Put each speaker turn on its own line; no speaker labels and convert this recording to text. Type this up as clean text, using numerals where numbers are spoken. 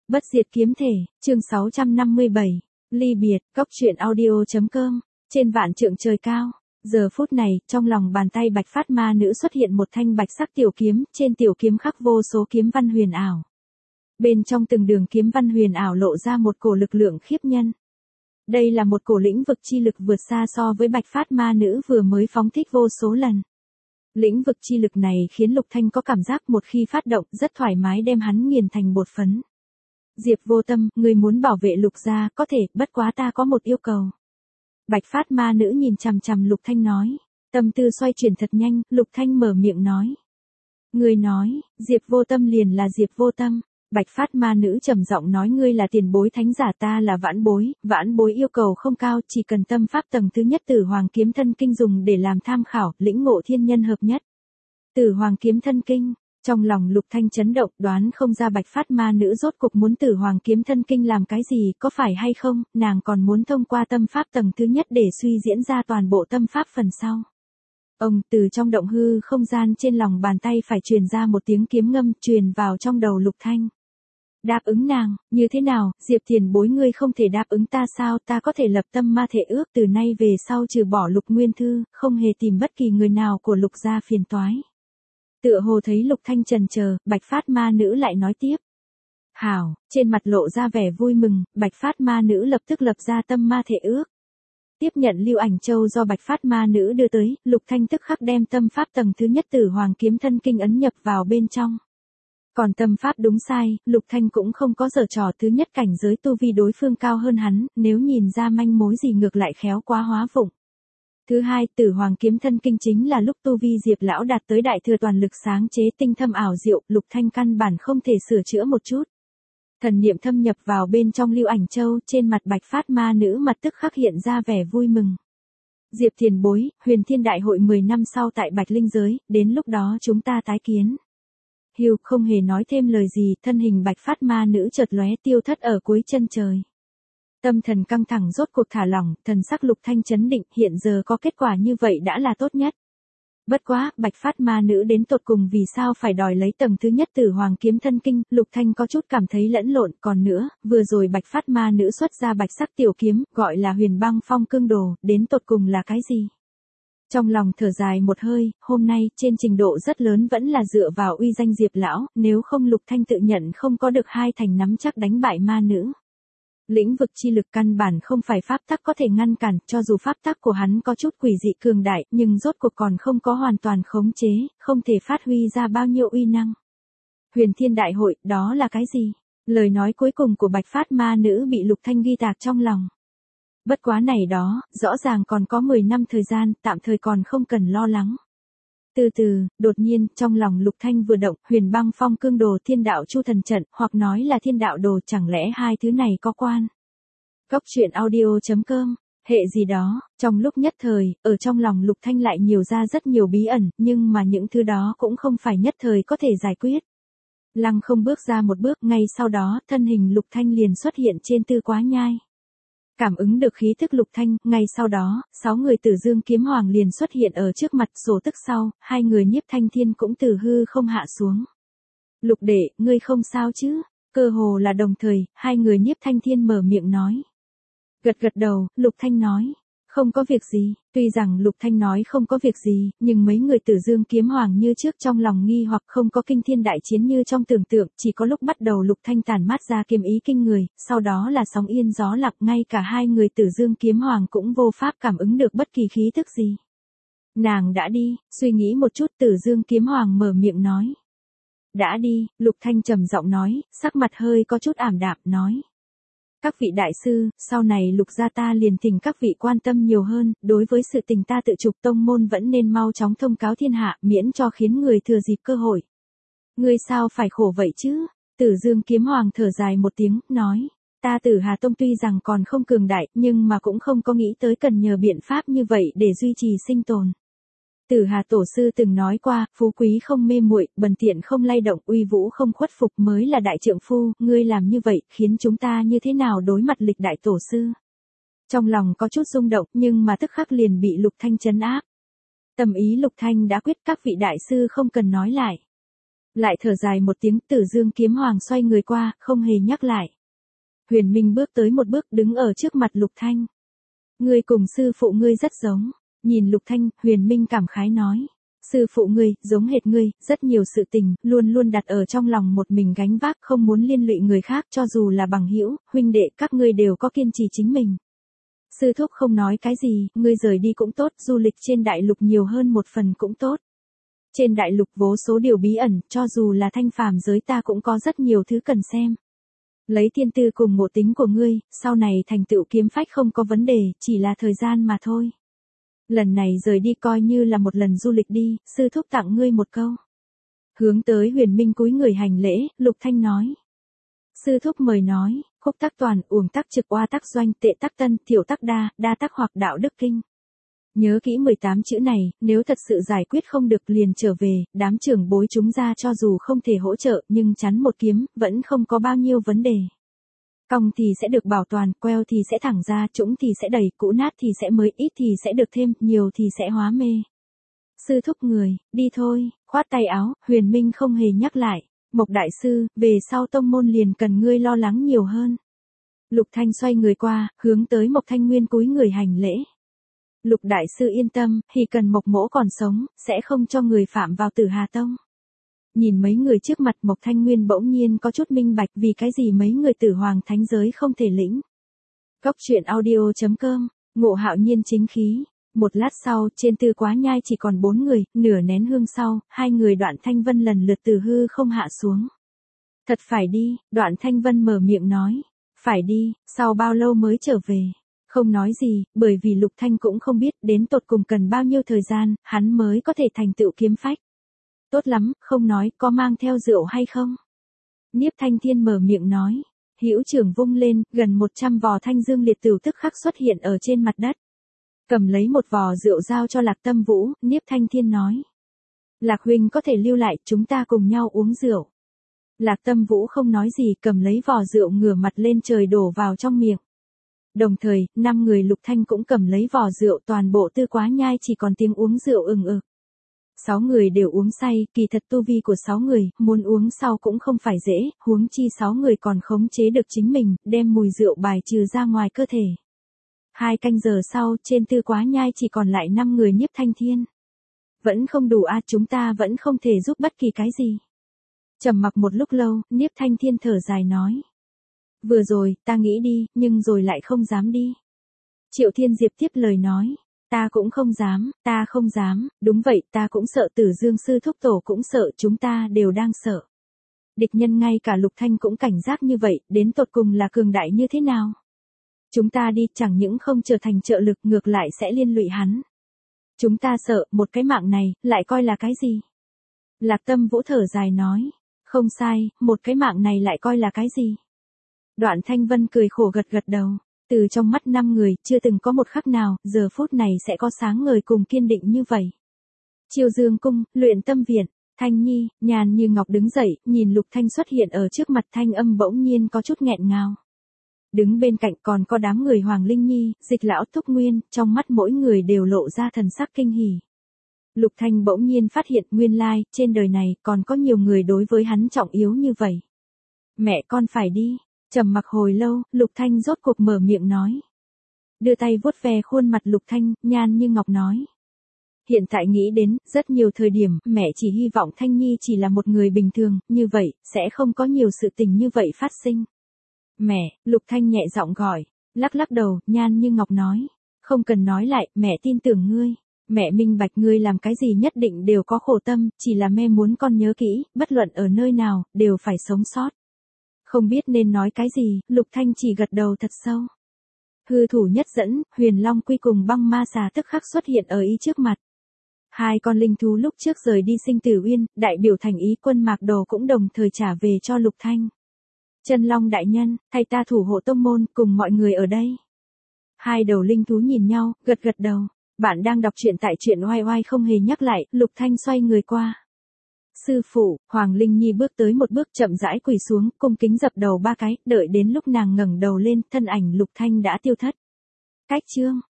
Bất diệt kiếm thể, chương 657, ly biệt, cóc truyện audio.com, trên vạn trượng trời cao. Giờ phút này, trong lòng bàn tay bạch phát ma nữ xuất hiện một thanh bạch sắc tiểu kiếm, trên tiểu kiếm khắc vô số kiếm văn huyền ảo. Bên trong từng đường kiếm văn huyền ảo lộ ra một cổ lực lượng khiếp nhân. Đây là một cổ lĩnh vực chi lực vượt xa so với bạch phát ma nữ vừa mới phóng thích vô số lần. Lĩnh vực chi lực này khiến Lục Thanh có cảm giác một khi phát động rất thoải mái đem hắn nghiền thành bột phấn. Diệp Vô Tâm, ngươi muốn bảo vệ Lục gia, có thể, bất quá ta có một yêu cầu. Bạch phát ma nữ nhìn chằm chằm Lục Thanh nói. Tâm tư xoay chuyển thật nhanh, Lục Thanh mở miệng nói. Ngươi nói, Diệp Vô Tâm liền là Diệp Vô Tâm. Bạch phát ma nữ trầm giọng nói, ngươi là tiền bối thánh giả, ta là vãn bối yêu cầu không cao, chỉ cần tâm pháp tầng thứ nhất Tử Hoàng Kiếm Thân Kinh dùng để làm tham khảo, lĩnh ngộ thiên nhân hợp nhất. Tử Hoàng Kiếm Thân Kinh, trong lòng Lục Thanh chấn động, đoán không ra bạch phát ma nữ rốt cục muốn Tử Hoàng Kiếm Thân Kinh làm cái gì, có phải hay không, nàng còn muốn thông qua tâm pháp tầng thứ nhất để suy diễn ra toàn bộ tâm pháp phần sau. Ông, từ trong động hư không gian trên lòng bàn tay phải truyền ra một tiếng kiếm ngâm, truyền vào trong đầu Lục Thanh. Đáp ứng nàng, như thế nào, Diệp tiền bối ngươi không thể đáp ứng ta sao, ta có thể lập tâm ma thể ước từ nay về sau trừ bỏ Lục Nguyên Thư, không hề tìm bất kỳ người nào của Lục gia phiền toái. Tựa hồ thấy Lục Thanh chần chờ, bạch phát ma nữ lại nói tiếp. Hảo, trên mặt lộ ra vẻ vui mừng, bạch phát ma nữ lập tức lập ra tâm ma thể ước. Tiếp nhận Lưu Ảnh Châu do bạch phát ma nữ đưa tới, Lục Thanh tức khắc đem tâm pháp tầng thứ nhất Tử Hoàng Kiếm Thân Kinh ấn nhập vào bên trong. Còn tâm pháp đúng sai, Lục Thanh cũng không có giở trò, thứ nhất cảnh giới tu vi đối phương cao hơn hắn, nếu nhìn ra manh mối gì ngược lại khéo quá hóa vụng. Thứ hai, Tử Hoàng Kiếm Thân Kinh chính là lúc tu vi Diệp lão đạt tới đại thừa toàn lực sáng chế tinh thâm ảo diệu, Lục Thanh căn bản không thể sửa chữa một chút. Thần niệm thâm nhập vào bên trong Lưu Ảnh Châu, trên mặt bạch phát ma nữ mặt tức khắc hiện ra vẻ vui mừng. Diệp tiền bối, Huyền Thiên Đại hội 10 năm sau tại Bạch Linh giới, đến lúc đó chúng ta tái kiến. Hiu không hề nói thêm lời gì, thân hình bạch phát ma nữ chợt lóe tiêu thất ở cuối chân trời. Tâm thần căng thẳng rốt cuộc thả lỏng, thần sắc Lục Thanh chấn định, hiện giờ có kết quả như vậy đã là tốt nhất. Bất quá, bạch phát ma nữ đến tột cùng vì sao phải đòi lấy tầng thứ nhất Tử Hoàng Kiếm Thân Kinh, Lục Thanh có chút cảm thấy lẫn lộn, còn nữa, vừa rồi bạch phát ma nữ xuất ra bạch sắc tiểu kiếm, gọi là Huyền Băng Phong Cương Đồ, đến tột cùng là cái gì? Trong lòng thở dài một hơi, hôm nay, trên trình độ rất lớn vẫn là dựa vào uy danh Diệp lão, nếu không Lục Thanh tự nhận không có được hai thành nắm chắc đánh bại ma nữ. Lĩnh vực chi lực căn bản không phải pháp tắc có thể ngăn cản, cho dù pháp tắc của hắn có chút quỷ dị cường đại, nhưng rốt cuộc còn không có hoàn toàn khống chế, không thể phát huy ra bao nhiêu uy năng. Huyền Thiên Đại hội, đó là cái gì? Lời nói cuối cùng của bạch phát ma nữ bị Lục Thanh ghi tạc trong lòng. Bất quá này đó, rõ ràng còn có 10 năm thời gian, tạm thời còn không cần lo lắng. Từ từ, đột nhiên, trong lòng Lục Thanh vừa động, Huyền Băng Phong Cương Đồ, Thiên Đạo Chu Thần Trận, hoặc nói là Thiên Đạo Đồ, chẳng lẽ hai thứ này có quan? Cóc truyện audio.com, hệ gì đó, trong lúc nhất thời, ở trong lòng Lục Thanh lại nhiều ra rất nhiều bí ẩn, nhưng mà những thứ đó cũng không phải nhất thời có thể giải quyết. Lăng không bước ra một bước, ngay sau đó, thân hình Lục Thanh liền xuất hiện trên Tư Quá Nhai. Cảm ứng được khí thức Lục Thanh, ngay sau đó, 6 người Tử Dương Kiếm Hoàng liền xuất hiện ở trước mặt, sổ tức sau, hai người Nhiếp Thanh Thiên cũng từ hư không hạ xuống. Lục đệ, ngươi không sao chứ? Cơ hồ là đồng thời, hai người Nhiếp Thanh Thiên mở miệng nói. Gật gật đầu, Lục Thanh nói. Không có việc gì, tuy rằng Lục Thanh nói không có việc gì, nhưng mấy người Tử Dương Kiếm Hoàng như trước trong lòng nghi hoặc không có kinh thiên đại chiến như trong tưởng tượng, chỉ có lúc bắt đầu Lục Thanh tản mát ra kiếm ý kinh người, sau đó là sóng yên gió lặng, ngay cả hai người Tử Dương Kiếm Hoàng cũng vô pháp cảm ứng được bất kỳ khí tức gì. Nàng đã đi, suy nghĩ một chút Tử Dương Kiếm Hoàng mở miệng nói. Đã đi, Lục Thanh trầm giọng nói, sắc mặt hơi có chút ảm đạm, nói. Các vị đại sư, sau này Lục gia ta liền thỉnh các vị quan tâm nhiều hơn, đối với sự tình ta tự trục tông môn vẫn nên mau chóng thông cáo thiên hạ, miễn cho khiến người thừa dịp cơ hội. Ngươi sao phải khổ vậy chứ? Tử Dương Kiếm Hoàng thở dài một tiếng, nói, ta Tử Hà Tông tuy rằng còn không cường đại, nhưng mà cũng không có nghĩ tới cần nhờ biện pháp như vậy để duy trì sinh tồn. Tử Hà Tổ sư từng nói qua, phú quý không mê muội, bần tiện không lay động, uy vũ không khuất phục mới là đại trượng phu, ngươi làm như vậy, khiến chúng ta như thế nào đối mặt lịch đại tổ sư. Trong lòng có chút rung động, nhưng mà tức khắc liền bị Lục Thanh trấn áp. Tâm ý Lục Thanh đã quyết, các vị đại sư không cần nói lại. Lại thở dài một tiếng, Tử Dương kiếm hoàng xoay người qua, không hề nhắc lại. Huyền Minh bước tới một bước đứng ở trước mặt Lục Thanh. Ngươi cùng sư phụ ngươi rất giống. Nhìn Lục Thanh, Huyền Minh cảm khái nói. Sư phụ ngươi, giống hệt ngươi, rất nhiều sự tình, luôn luôn đặt ở trong lòng một mình gánh vác, không muốn liên lụy người khác, cho dù là bằng hữu, huynh đệ, các ngươi đều có kiên trì chính mình. Sư thúc không nói cái gì, ngươi rời đi cũng tốt, du lịch trên đại lục nhiều hơn một phần cũng tốt. Trên đại lục vô số điều bí ẩn, cho dù là thanh phàm giới ta cũng có rất nhiều thứ cần xem. Lấy thiên tư cùng ngộ tính của ngươi, sau này thành tựu kiếm phách không có vấn đề, chỉ là thời gian mà thôi. Lần này rời đi coi như là một lần du lịch đi, sư thúc tặng ngươi một câu. Hướng tới Huyền Minh cúi người hành lễ, Lục Thanh nói. Sư thúc mời nói, khúc tắc toàn, uổng tắc trực, oa tắc doanh, tệ tắc tân, tiểu tắc đa, đa tắc hoặc đạo đức kinh. Nhớ kỹ 18 chữ này, nếu thật sự giải quyết không được liền trở về, đám trưởng bối chúng ra cho dù không thể hỗ trợ nhưng chắn một kiếm, vẫn không có bao nhiêu vấn đề. Cong thì sẽ được bảo toàn, queo thì sẽ thẳng ra, trũng thì sẽ đẩy, cũ nát thì sẽ mới, ít thì sẽ được thêm, nhiều thì sẽ hóa mê. Sư thúc người, đi thôi, khoát tay áo, Huyền Minh không hề nhắc lại. Mộc đại sư, về sau tông môn liền cần ngươi lo lắng nhiều hơn. Lục Thanh xoay người qua, hướng tới Mộc Thanh Nguyên cúi người hành lễ. Lục đại sư yên tâm, thì cần Mộc mỗ còn sống, sẽ không cho người phạm vào Tử Hà Tông. Nhìn mấy người trước mặt Mộc Thanh Nguyên bỗng nhiên có chút minh bạch vì cái gì mấy người Tử Hoàng thánh giới không thể lĩnh. Góc truyện audio.com, Ngộ Hạo Nhiên chính khí. Một lát sau, trên Tư Quá Nhai chỉ còn 4 người, nửa nén hương sau, 2 người Đoạn Thanh Vân lần lượt từ hư không hạ xuống. Thật phải đi, Đoạn Thanh Vân mở miệng nói. Phải đi, sau bao lâu mới trở về? Không nói gì, bởi vì Lục Thanh cũng không biết đến tột cùng cần bao nhiêu thời gian, hắn mới có thể thành tựu kiếm phách. Tốt lắm, không nói, có mang theo rượu hay không? Niếp Thanh Thiên mở miệng nói. Hữu trưởng vung lên, gần 100 vò thanh dương liệt tửu tức khắc xuất hiện ở trên mặt đất. Cầm lấy một vò rượu giao cho Lạc Tâm Vũ, Niếp Thanh Thiên nói. Lạc huynh có thể lưu lại, chúng ta cùng nhau uống rượu. Lạc Tâm Vũ không nói gì, cầm lấy vò rượu ngửa mặt lên trời đổ vào trong miệng. Đồng thời, 5 người Lục Thanh cũng cầm lấy vò rượu, toàn bộ Tư Quá Nhai chỉ còn tiếng uống rượu ừng ực. 6 người đều uống say, kỳ thật tu vi của 6 người, muốn uống sau cũng không phải dễ, huống chi 6 người còn khống chế được chính mình, đem mùi rượu bài trừ ra ngoài cơ thể. 2 canh giờ sau, trên Tư Quá Nhai chỉ còn lại 5 người Niếp Thanh Thiên. Vẫn không đủ à, chúng ta vẫn không thể giúp bất kỳ cái gì. Trầm mặc một lúc lâu, Niếp Thanh Thiên thở dài nói. Vừa rồi, ta nghĩ đi, nhưng rồi lại không dám đi. Triệu Thiên Diệp tiếp lời nói. Ta cũng không dám, đúng vậy, ta cũng sợ, Tử Dương sư thúc tổ cũng sợ, chúng ta đều đang sợ. Địch nhân ngay cả Lục Thanh cũng cảnh giác như vậy, đến tột cùng là cường đại như thế nào? Chúng ta đi, chẳng những không trở thành trợ lực, ngược lại sẽ liên lụy hắn. Chúng ta sợ, một cái mạng này, lại coi là cái gì? Lạc Tâm Vũ thở dài nói. Không sai, một cái mạng này lại coi là cái gì? Đoạn Thanh Vân cười khổ gật gật đầu. Từ trong mắt 5 người, chưa từng có một khắc nào, giờ phút này sẽ có sáng ngời cùng kiên định như vậy. Chiêu Dương cung, Luyện Tâm viện, Thanh Nhi, Nhàn Như Ngọc đứng dậy, nhìn Lục Thanh xuất hiện ở trước mặt, thanh âm bỗng nhiên có chút nghẹn ngào. Đứng bên cạnh còn có đám người Hoàng Linh Nhi, Dịch lão Thúc Nguyên, trong mắt mỗi người đều lộ ra thần sắc kinh hỉ. Lục Thanh bỗng nhiên phát hiện nguyên lai, trên đời này còn có nhiều người đối với hắn trọng yếu như vậy. Mẹ con phải đi. Trầm mặc hồi lâu, Lục Thanh rốt cuộc mở miệng nói. Đưa tay vuốt ve khuôn mặt Lục Thanh, Nhan Như Ngọc nói. Hiện tại nghĩ đến, rất nhiều thời điểm, mẹ chỉ hy vọng Thanh Nhi chỉ là một người bình thường, như vậy, sẽ không có nhiều sự tình như vậy phát sinh. Mẹ, Lục Thanh nhẹ giọng gọi, lắc lắc đầu, Nhan Như Ngọc nói. Không cần nói lại, mẹ tin tưởng ngươi. Mẹ minh bạch ngươi làm cái gì nhất định đều có khổ tâm, chỉ là mẹ muốn con nhớ kỹ, bất luận ở nơi nào, đều phải sống sót. Không biết nên nói cái gì, Lục Thanh chỉ gật đầu thật sâu. Hư thủ nhất dẫn, Huyền Long Quy cùng Băng Ma Xà tức khắc xuất hiện ở ý trước mặt. 2 con linh thú lúc trước rời đi Sinh Tử Uyên, đại biểu thành ý quân Mạc Đồ cũng đồng thời trả về cho Lục Thanh. Chân Long đại nhân, thay ta thủ hộ tông môn, cùng mọi người ở đây. 2 đầu linh thú nhìn nhau, gật gật đầu. Bạn đang đọc truyện tại truyện oai oai không hề nhắc lại, Lục Thanh xoay người qua. Sư phụ, Hoàng Linh Nhi bước tới một bước chậm rãi quỳ xuống, cung kính dập đầu 3 cái, đợi đến lúc nàng ngẩng đầu lên, thân ảnh Lục Thanh đã tiêu thất. Cách chương